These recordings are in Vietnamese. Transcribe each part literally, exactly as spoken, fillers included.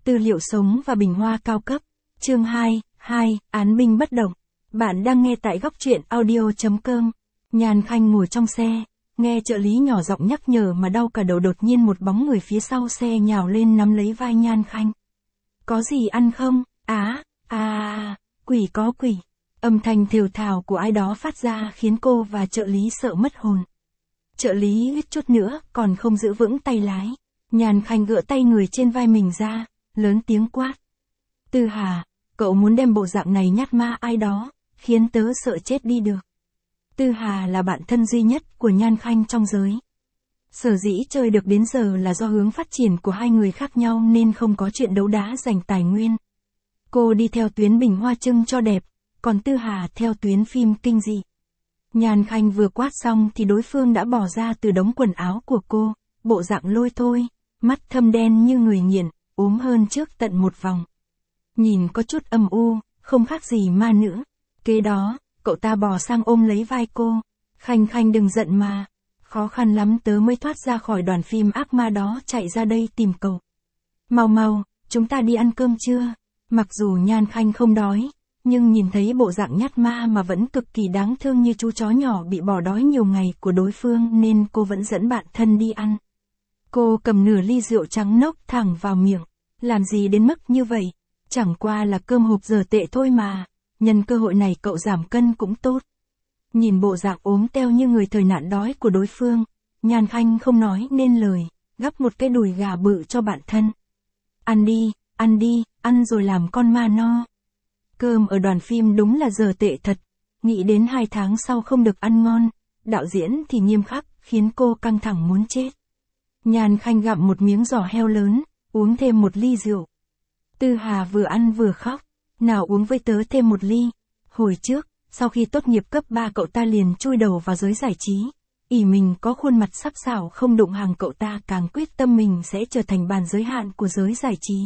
Tư liệu sống và bình hoa cao cấp. Chương hai, hai, án binh bất động. Bạn đang nghe tại góc truyện audio chấm com. Nhan Khanh ngồi trong xe, nghe trợ lý nhỏ giọng nhắc nhở mà đau cả đầu, đột nhiên một bóng người phía sau xe nhào lên nắm lấy vai Nhan Khanh. Có gì ăn không? Á, à, à, quỷ có quỷ. Âm thanh thều thào của ai đó phát ra khiến cô và trợ lý sợ mất hồn. Trợ lý ít chút nữa còn không giữ vững tay lái. Nhan Khanh gỡ tay người trên vai mình ra, lớn tiếng quát. Tư Hà, cậu muốn đem bộ dạng này nhát ma ai đó, khiến tớ sợ chết đi được. Tư Hà là bạn thân duy nhất của Nhan Khanh trong giới. Sở dĩ chơi được đến giờ là do hướng phát triển của hai người khác nhau nên không có chuyện đấu đá giành tài nguyên. Cô đi theo tuyến bình hoa trưng cho đẹp, còn Tư Hà theo tuyến phim kinh dị. Nhan Khanh vừa quát xong thì đối phương đã bỏ ra từ đống quần áo của cô, bộ dạng lôi thôi, mắt thâm đen như người nghiện, ốm hơn trước tận một vòng. Nhìn có chút âm u, không khác gì ma nữ. Kế đó, cậu ta bò sang ôm lấy vai cô. Khanh Khanh đừng giận mà. Khó khăn lắm tớ mới thoát ra khỏi đoàn phim ác ma đó, chạy ra đây tìm cậu. Mau mau, chúng ta đi ăn cơm chưa? Mặc dù Nhan Khanh không đói, nhưng nhìn thấy bộ dạng nhát ma mà vẫn cực kỳ đáng thương như chú chó nhỏ bị bỏ đói nhiều ngày của đối phương nên cô vẫn dẫn bạn thân đi ăn. Cô cầm nửa ly rượu trắng nốc thẳng vào miệng. Làm gì đến mức như vậy? Chẳng qua là cơm hộp giờ tệ thôi mà. Nhân cơ hội này cậu giảm cân cũng tốt. Nhìn bộ dạng ốm teo như người thời nạn đói của đối phương, Nhan Khanh không nói nên lời, gắp một cái đùi gà bự cho bạn thân. Ăn đi, ăn đi, ăn rồi làm con ma no. Cơm ở đoàn phim đúng là giờ tệ thật. Nghĩ đến hai tháng sau không được ăn ngon, đạo diễn thì nghiêm khắc, khiến cô căng thẳng muốn chết. Nhan Khanh gặm một miếng giò heo lớn, uống thêm một ly rượu. Tư Hà vừa ăn vừa khóc. Nào uống với tớ thêm một ly. Hồi trước, sau khi tốt nghiệp cấp ba cậu ta liền chui đầu vào giới giải trí. ỷ mình có khuôn mặt sắc sảo không đụng hàng, cậu ta càng quyết tâm mình sẽ trở thành bàn giới hạn của giới giải trí.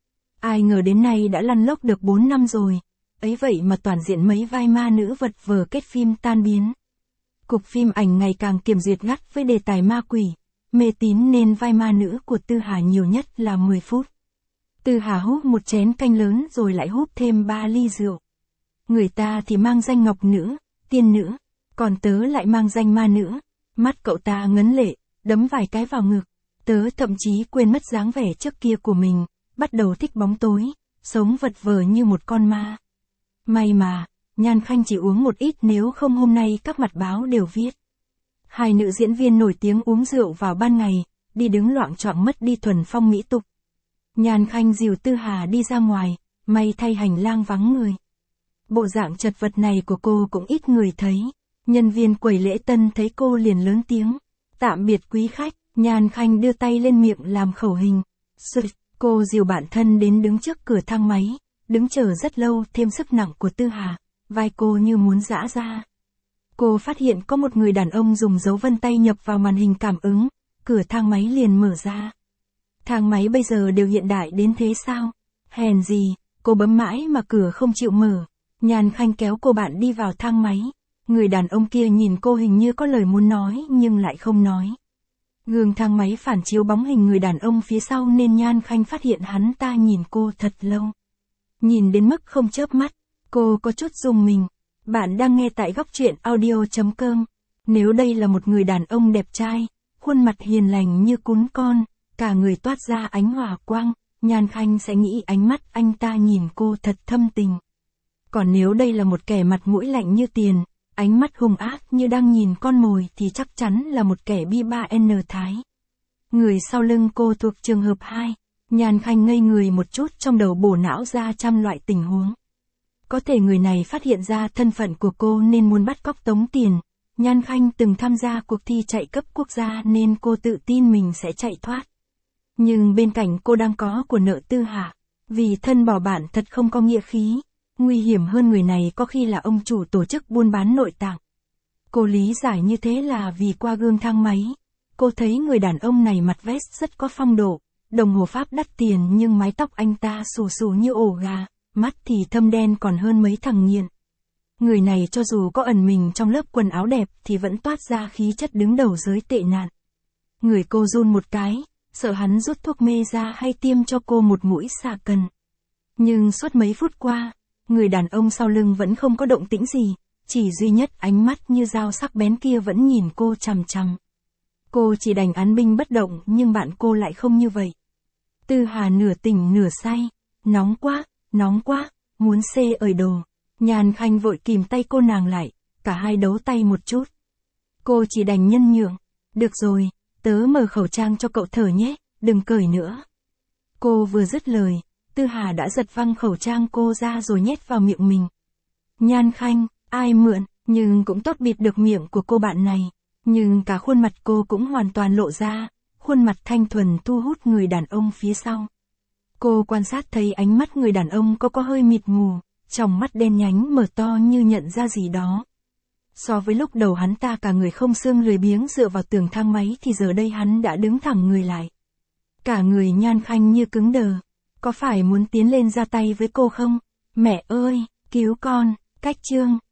Ai ngờ đến nay đã lăn lóc được bốn năm rồi. Ấy vậy mà toàn diện mấy vai ma nữ vật vờ kết phim tan biến. Cục phim ảnh ngày càng kiểm duyệt gắt với đề tài ma quỷ, mê tín nên vai ma nữ của Tư Hà nhiều nhất là mười phút. Tư Hà húp một chén canh lớn rồi lại húp thêm ba ly rượu. Người ta thì mang danh ngọc nữ, tiên nữ, còn tớ lại mang danh ma nữ. Mắt cậu ta ngấn lệ, đấm vài cái vào ngực. Tớ thậm chí quên mất dáng vẻ trước kia của mình, bắt đầu thích bóng tối, sống vật vờ như một con ma. May mà, Nhan Khanh chỉ uống một ít, nếu không hôm nay các mặt báo đều viết. Hai nữ diễn viên nổi tiếng uống rượu vào ban ngày, đi đứng loạng choạng mất đi thuần phong mỹ tục. Nhan Khanh dìu Tư Hà đi ra ngoài, may thay hành lang vắng người. Bộ dạng chật vật này của cô cũng ít người thấy. Nhân viên quầy lễ tân thấy cô liền lớn tiếng. Tạm biệt quý khách. Nhan Khanh đưa tay lên miệng làm khẩu hình. Sụt, cô dìu bạn thân đến đứng trước cửa thang máy. Đứng chờ rất lâu, thêm sức nặng của Tư Hà. Vai cô như muốn giã ra. Cô phát hiện có một người đàn ông dùng dấu vân tay nhập vào màn hình cảm ứng. Cửa thang máy liền mở ra. Thang máy bây giờ đều hiện đại đến thế sao? Hèn gì, cô bấm mãi mà cửa không chịu mở. Nhan Khanh kéo cô bạn đi vào thang máy. Người đàn ông kia nhìn cô hình như có lời muốn nói nhưng lại không nói. Gương thang máy phản chiếu bóng hình người đàn ông phía sau nên Nhan Khanh phát hiện hắn ta nhìn cô thật lâu. Nhìn đến mức không chớp mắt, cô có chút rùng mình. Bạn đang nghe tại góc truyện audio chấm com. Nếu đây là một người đàn ông đẹp trai, khuôn mặt hiền lành như cún con, cả người toát ra ánh hỏa quang, Nhan Khanh sẽ nghĩ ánh mắt anh ta nhìn cô thật thâm tình. Còn nếu đây là một kẻ mặt mũi lạnh như tiền, ánh mắt hung ác như đang nhìn con mồi thì chắc chắn là một kẻ bi ba N thái. Người sau lưng cô thuộc trường hợp hai. Nhan Khanh ngây người một chút, trong đầu bổ não ra trăm loại tình huống. Có thể người này phát hiện ra thân phận của cô nên muốn bắt cóc tống tiền. Nhan Khanh từng tham gia cuộc thi chạy cấp quốc gia nên cô tự tin mình sẽ chạy thoát. Nhưng bên cạnh cô đang có của nợ Tư Hà. Vì thân bỏ bạn thật không có nghĩa khí. Nguy hiểm hơn người này có khi là ông chủ tổ chức buôn bán nội tạng. Cô lý giải như thế là vì qua gương thang máy, cô thấy người đàn ông này mặc vest rất có phong độ, đồng hồ Pháp đắt tiền nhưng mái tóc anh ta xù xù như ổ gà, mắt thì thâm đen còn hơn mấy thằng nghiện. Người này cho dù có ẩn mình trong lớp quần áo đẹp thì vẫn toát ra khí chất đứng đầu giới tệ nạn. Người cô run một cái, sợ hắn rút thuốc mê ra hay tiêm cho cô một mũi xạ cần. Nhưng suốt mấy phút qua, người đàn ông sau lưng vẫn không có động tĩnh gì, chỉ duy nhất ánh mắt như dao sắc bén kia vẫn nhìn cô chằm chằm. Cô chỉ đành án binh bất động nhưng bạn cô lại không như vậy. Tư Hà nửa tỉnh nửa say, nóng quá, nóng quá, muốn xê ởi đồ. Nhàn Khanh vội kìm tay cô nàng lại, cả hai đấu tay một chút. Cô chỉ đành nhân nhượng, được rồi, tớ mở khẩu trang cho cậu thở nhé, đừng cởi nữa. Cô vừa dứt lời, Tư Hà đã giật văng khẩu trang cô ra rồi nhét vào miệng mình. Nhan Khanh, ai mượn, nhưng cũng tốt bịt được miệng của cô bạn này. Nhưng cả khuôn mặt cô cũng hoàn toàn lộ ra, khuôn mặt thanh thuần thu hút người đàn ông phía sau. Cô quan sát thấy ánh mắt người đàn ông có có hơi mịt mù, tròng mắt đen nhánh mở to như nhận ra gì đó. So với lúc đầu hắn ta cả người không xương lười biếng dựa vào tường thang máy thì giờ đây hắn đã đứng thẳng người lại. Cả người Nhan Khanh như cứng đờ. Có phải muốn tiến lên ra tay với cô không? Mẹ ơi, cứu con, cách chương.